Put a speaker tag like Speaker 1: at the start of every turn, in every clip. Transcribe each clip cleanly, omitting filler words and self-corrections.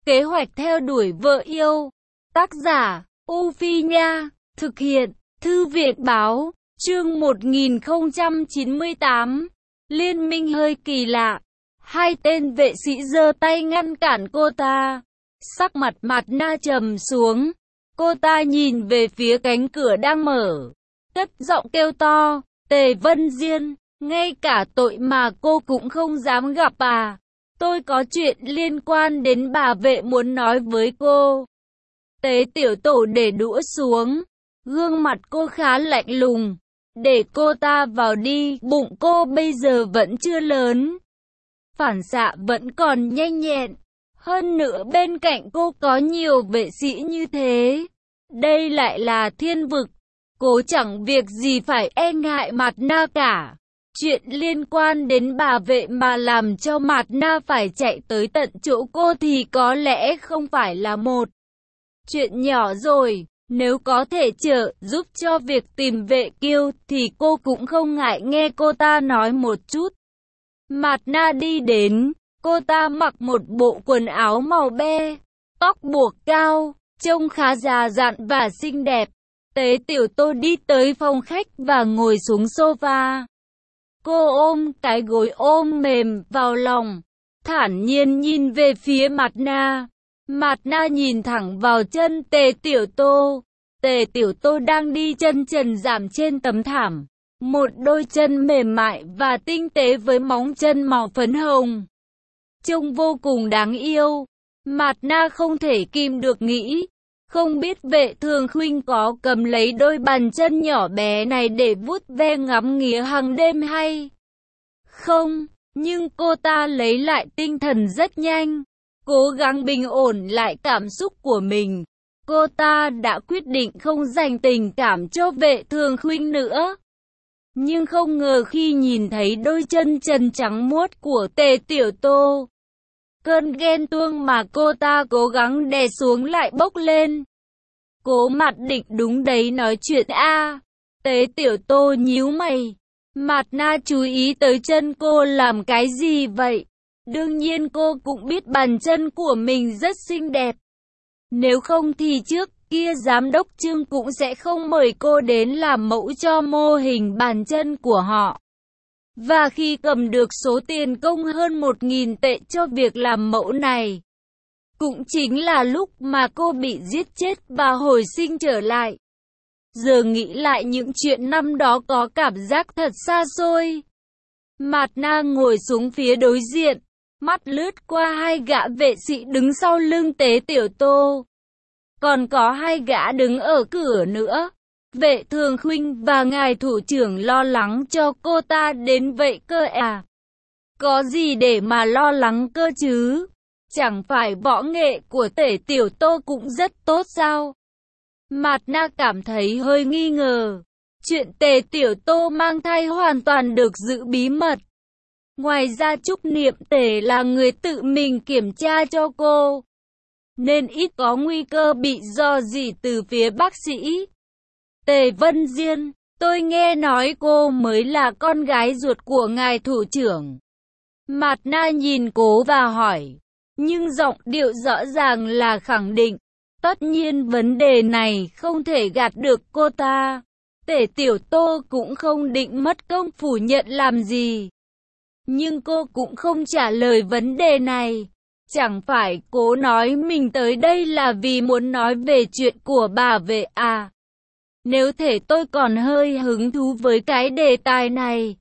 Speaker 1: Kế hoạch theo đuổi vợ yêu. Tác giả, U Phi Nha. Thực hiện, Thư viện Báo. Chương 1098. Liên minh hơi kỳ lạ. Hai tên vệ sĩ giơ tay ngăn cản cô ta. Sắc mặt Mạt Na trầm xuống. Cô ta nhìn về phía cánh cửa đang mở. Cất giọng kêu to, Tề Vân Diên, ngay cả tội mà cô cũng không dám gặp à? Tôi có chuyện liên quan đến bà vệ muốn nói với cô. Tế Tiểu Tổ để đũa xuống. Gương mặt cô khá lạnh lùng. Để cô ta vào đi, bụng cô bây giờ vẫn chưa lớn. Phản xạ vẫn còn nhanh nhẹn. Hơn nữa bên cạnh cô có nhiều vệ sĩ như thế. Đây lại là thiên vực. Cô chẳng việc gì phải e ngại Mạt Na cả. Chuyện liên quan đến bà vệ mà làm cho Mạt Na phải chạy tới tận chỗ cô thì có lẽ không phải là một chuyện nhỏ rồi. Nếu có thể trợ giúp cho việc tìm vệ kiêu thì cô cũng không ngại nghe cô ta nói một chút. Mạt Na đi đến, cô ta mặc một bộ quần áo màu be, tóc buộc cao, trông khá già dặn và xinh đẹp. Tế Tiểu Tô đi tới phòng khách và ngồi xuống sofa. Cô ôm cái gối ôm mềm vào lòng, thản nhiên nhìn về phía Mạt Na. Mạt Na nhìn thẳng vào chân Tề Tiểu Tô. Tề Tiểu Tô đang đi chân trần giảm trên tấm thảm. Một đôi chân mềm mại và tinh tế với móng chân màu phấn hồng. Trông vô cùng đáng yêu. Mạt Na không thể kìm được nghĩ. Không biết Vệ Thường Khuynh có cầm lấy đôi bàn chân nhỏ bé này để vuốt ve ngắm nghía hàng đêm hay không, nhưng cô ta lấy lại tinh thần rất nhanh, cố gắng bình ổn lại cảm xúc của mình. Cô ta đã quyết định không dành tình cảm cho Vệ Thường Khuynh nữa. Nhưng không ngờ khi nhìn thấy đôi chân trần trắng muốt của Tề Tiểu Tô, cơn ghen tuông mà cô ta cố gắng đè xuống lại bốc lên. Cố Mạt định đúng đấy nói chuyện a. Tế Tiểu Tô nhíu mày. Mạt Na chú ý tới chân cô làm cái gì vậy? Đương nhiên cô cũng biết bàn chân của mình rất xinh đẹp. Nếu không thì trước kia giám đốc Trương cũng sẽ không mời cô đến làm mẫu cho mô hình bàn chân của họ. Và khi cầm được số tiền công hơn 1.000 tệ cho việc làm mẫu này, cũng chính là lúc mà cô bị giết chết và hồi sinh trở lại. Giờ nghĩ lại những chuyện năm đó có cảm giác thật xa xôi. Mạt Na ngồi xuống phía đối diện, mắt lướt qua hai gã vệ sĩ đứng sau lưng Tế Tiểu Tô. Còn có hai gã đứng ở cửa nữa. Vệ Thường Khuynh và ngài thủ trưởng lo lắng cho cô ta đến vậy cơ à? Có gì để mà lo lắng cơ chứ? Chẳng phải võ nghệ của Tề Tiểu Tô cũng rất tốt sao? Mạt Na cảm thấy hơi nghi ngờ. Chuyện Tề Tiểu Tô mang thai hoàn toàn được giữ bí mật. Ngoài ra Trúc Niệm Tề là người tự mình kiểm tra cho cô, nên ít có nguy cơ bị rò rỉ từ phía bác sĩ. Tề Vân Diên, tôi nghe nói cô mới là con gái ruột của ngài thủ trưởng. Mạt Na nhìn cô và hỏi, nhưng giọng điệu rõ ràng là khẳng định. Tất nhiên vấn đề này không thể gạt được cô ta. Tề Tiểu Tô cũng không định mất công phủ nhận làm gì. Nhưng cô cũng không trả lời vấn đề này. Chẳng phải cô nói mình tới đây là vì muốn nói về chuyện của bà vệ à? Nếu thể tôi còn hơi hứng thú với cái đề tài này.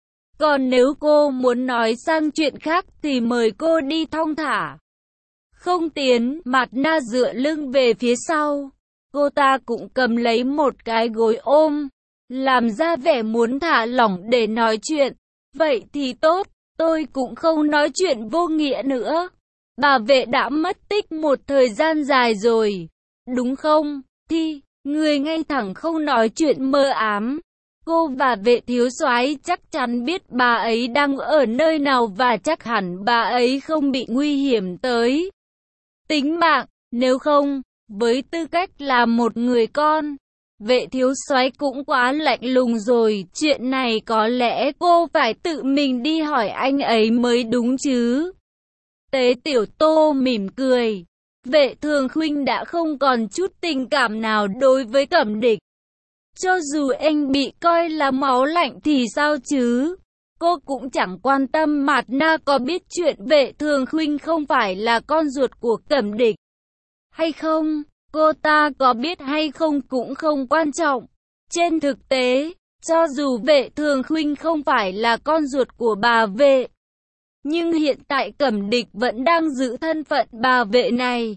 Speaker 1: Còn nếu cô muốn nói sang chuyện khác thì mời cô đi thong thả. Không tiến. Mạt Na dựa lưng về phía sau. Cô ta cũng cầm lấy một cái gối ôm, làm ra vẻ muốn thả lỏng để nói chuyện. Vậy thì tốt, tôi cũng không nói chuyện vô nghĩa nữa. Bà vệ đã mất tích một thời gian dài rồi, đúng không? Thì, người ngay thẳng không nói chuyện mơ ám. Cô và Vệ thiếu soái chắc chắn biết bà ấy đang ở nơi nào và chắc hẳn bà ấy không bị nguy hiểm tới tính mạng. Nếu không, với tư cách là một người con, Vệ thiếu soái cũng quá lạnh lùng rồi. Chuyện này có lẽ cô phải tự mình đi hỏi anh ấy mới đúng chứ. Tế Tiểu Tô mỉm cười. Vệ Thường Khuynh đã không còn chút tình cảm nào đối với Cẩm Địch. Cho dù anh bị coi là máu lạnh thì sao chứ? Cô cũng chẳng quan tâm Mạt Na có biết chuyện Vệ Thường Khuynh không phải là con ruột của Cẩm Địch hay không. Cô ta có biết hay không cũng không quan trọng. Trên thực tế, cho dù Vệ Thường Khuynh không phải là con ruột của bà Vệ, nhưng hiện tại Cẩm Địch vẫn đang giữ thân phận bà Vệ này.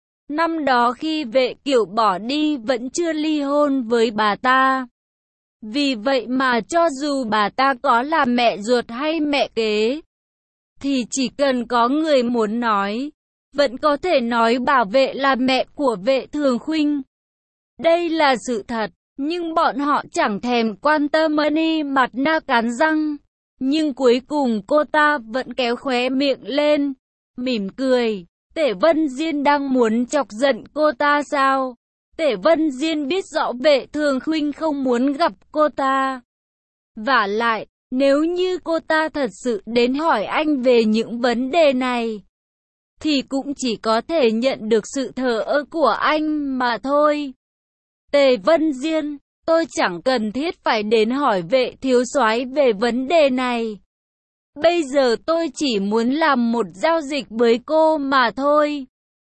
Speaker 1: Năm đó khi Vệ Kiểu bỏ đi vẫn chưa ly hôn với bà ta. Vì vậy mà cho dù bà ta có là mẹ ruột hay mẹ kế, thì chỉ cần có người muốn nói, vẫn có thể nói bà Vệ là mẹ của Vệ Thường Khuynh. Đây là sự thật, nhưng bọn họ chẳng thèm quan tâm. Mạt Na cắn răng, nhưng cuối cùng cô ta vẫn kéo khóe miệng lên, mỉm cười. Tể Vân Diên đang muốn chọc giận cô ta sao? Tể Vân Diên biết rõ Vệ Thường Khuynh không muốn gặp cô ta. Vả lại, nếu như cô ta thật sự đến hỏi anh về những vấn đề này, thì cũng chỉ có thể nhận được sự thờ ơ của anh mà thôi. Tề Vân Diên, tôi chẳng cần thiết phải đến hỏi Vệ thiếu soái về vấn đề này. Bây giờ tôi chỉ muốn làm một giao dịch với cô mà thôi.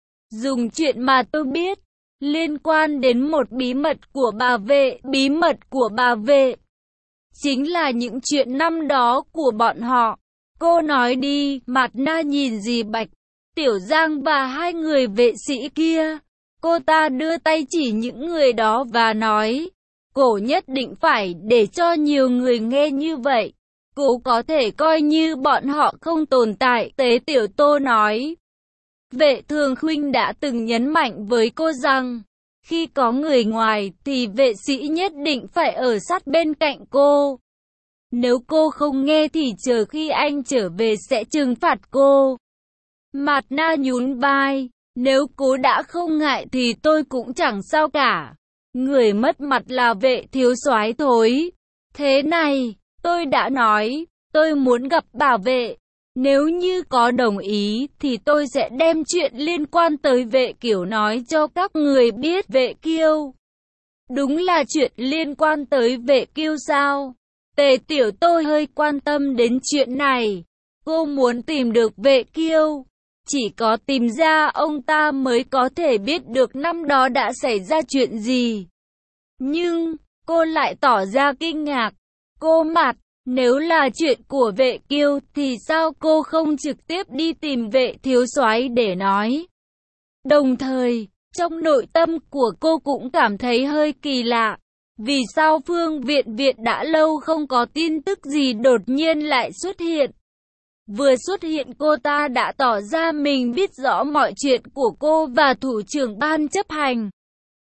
Speaker 1: Dùng chuyện mà tôi biết, liên quan đến một bí mật của bà Vệ. Bí mật của bà Vệ chính là những chuyện năm đó của bọn họ. Cô nói đi. Mạt Na nhìn dì Bạch, Tiểu Giang và hai người vệ sĩ kia. Cô ta đưa tay chỉ những người đó và nói, cô nhất định phải để cho nhiều người nghe như vậy. Cô có thể coi như bọn họ không tồn tại. Tế Tiểu Tô nói, Vệ Thường Khuynh đã từng nhấn mạnh với cô rằng, khi có người ngoài thì vệ sĩ nhất định phải ở sát bên cạnh cô. Nếu cô không nghe thì chờ khi anh trở về sẽ trừng phạt cô. Mạt Na nhún vai, nếu cô đã không ngại thì tôi cũng chẳng sao cả. Người mất mặt là Vệ thiếu soái thôi. Thế này, tôi đã nói, tôi muốn gặp bà Vệ. Nếu như có đồng ý thì tôi sẽ đem chuyện liên quan tới Vệ Kiểu nói cho các người biết. Vệ Kiêu? Đúng là chuyện liên quan tới Vệ Kiêu sao? Tề Tiểu Tô hơi quan tâm đến chuyện này. Cô muốn tìm được Vệ Kiêu. Chỉ có tìm ra ông ta mới có thể biết được năm đó đã xảy ra chuyện gì. Nhưng, cô lại tỏ ra kinh ngạc. Cô Mạt, nếu là chuyện của Vệ Kiêu thì sao cô không trực tiếp đi tìm Vệ thiếu soái để nói? Đồng thời, trong nội tâm của cô cũng cảm thấy hơi kỳ lạ. Vì sao Phương Viện Viện đã lâu không có tin tức gì đột nhiên lại xuất hiện? Vừa xuất hiện cô ta đã tỏ ra mình biết rõ mọi chuyện của cô và thủ trưởng ban chấp hành.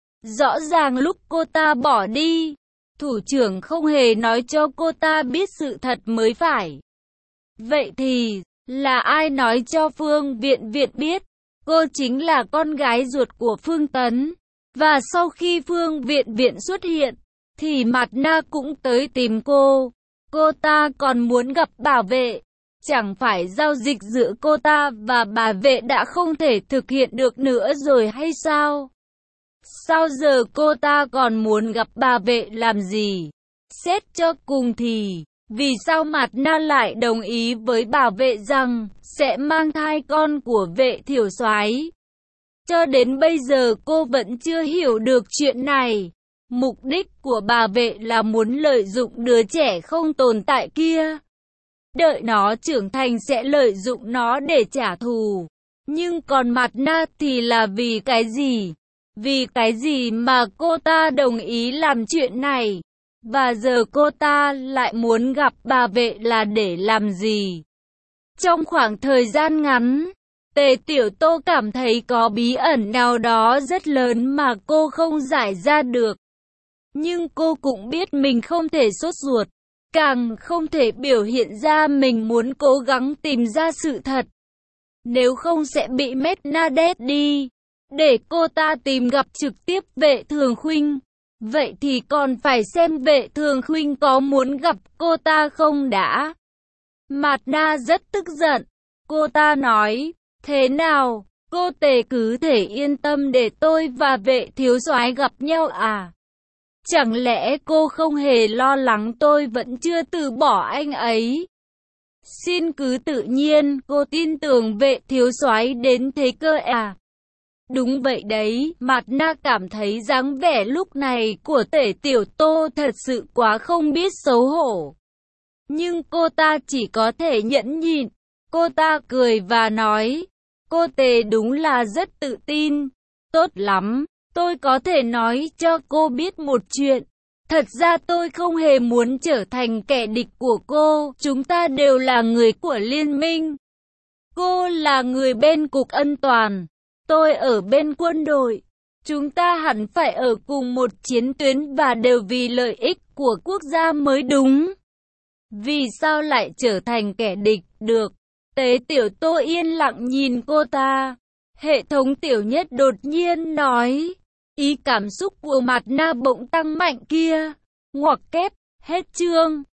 Speaker 1: Rõ ràng lúc cô ta bỏ đi, thủ trưởng không hề nói cho cô ta biết sự thật mới phải. Vậy thì, là ai nói cho Phương Viện Viện biết? Cô chính là con gái ruột của Phương Tấn. Và sau khi Phương Viện Viện xuất hiện, thì Mạt Na cũng tới tìm cô. Cô ta còn muốn gặp bà Vệ. Chẳng phải giao dịch giữa cô ta và bà Vệ đã không thể thực hiện được nữa rồi hay sao? Sao giờ cô ta còn muốn gặp bà Vệ làm gì? Xét cho cùng thì, vì sao Mạt Na lại đồng ý với bà Vệ rằng sẽ mang thai con của Vệ thiếu soái? Cho đến bây giờ cô vẫn chưa hiểu được chuyện này. Mục đích của bà Vệ là muốn lợi dụng đứa trẻ không tồn tại kia. Đợi nó trưởng thành sẽ lợi dụng nó để trả thù. Nhưng còn Mạt Na thì là vì cái gì? Vì cái gì mà cô ta đồng ý làm chuyện này? Và giờ cô ta lại muốn gặp bà Vệ là để làm gì? Trong khoảng thời gian ngắn, Tề Tiểu Tô cảm thấy có bí ẩn nào đó rất lớn mà cô không giải ra được. Nhưng cô cũng biết mình không thể sốt ruột, càng không thể biểu hiện ra mình muốn cố gắng tìm ra sự thật. Nếu không sẽ bị Mét Na đét đi. Để cô ta tìm gặp trực tiếp Vệ Thường Khuynh. Vậy thì còn phải xem Vệ Thường Khuynh có muốn gặp cô ta không đã. Mạt Na rất tức giận. Cô ta nói, thế nào, Cô Tề cứ thể yên tâm để tôi và Vệ thiếu soái gặp nhau à? Chẳng lẽ cô không hề lo lắng tôi vẫn chưa từ bỏ anh ấy? Xin cứ tự nhiên, cô tin tưởng Vệ thiếu soái đến thế cơ à? Đúng vậy đấy, Mạt Na cảm thấy dáng vẻ lúc này của Tể Tiểu Tô thật sự quá không biết xấu hổ. Nhưng cô ta chỉ có thể nhẫn nhịn. Cô ta cười và nói, cô Tề đúng là rất tự tin. Tốt lắm, tôi có thể nói cho cô biết một chuyện. Thật ra tôi không hề muốn trở thành kẻ địch của cô, chúng ta đều là người của liên minh. Cô là người bên Cục Ân Toàn, tôi ở bên quân đội. Chúng ta hẳn phải ở cùng một chiến tuyến và đều vì lợi ích của quốc gia mới đúng. Vì sao lại trở thành kẻ địch được? Tế Tiểu Tô yên lặng nhìn cô ta. Hệ thống Tiểu Nhất đột nhiên nói. Ý cảm xúc của Mạt Na bỗng tăng mạnh kia. Ngoặc kép, hết chương.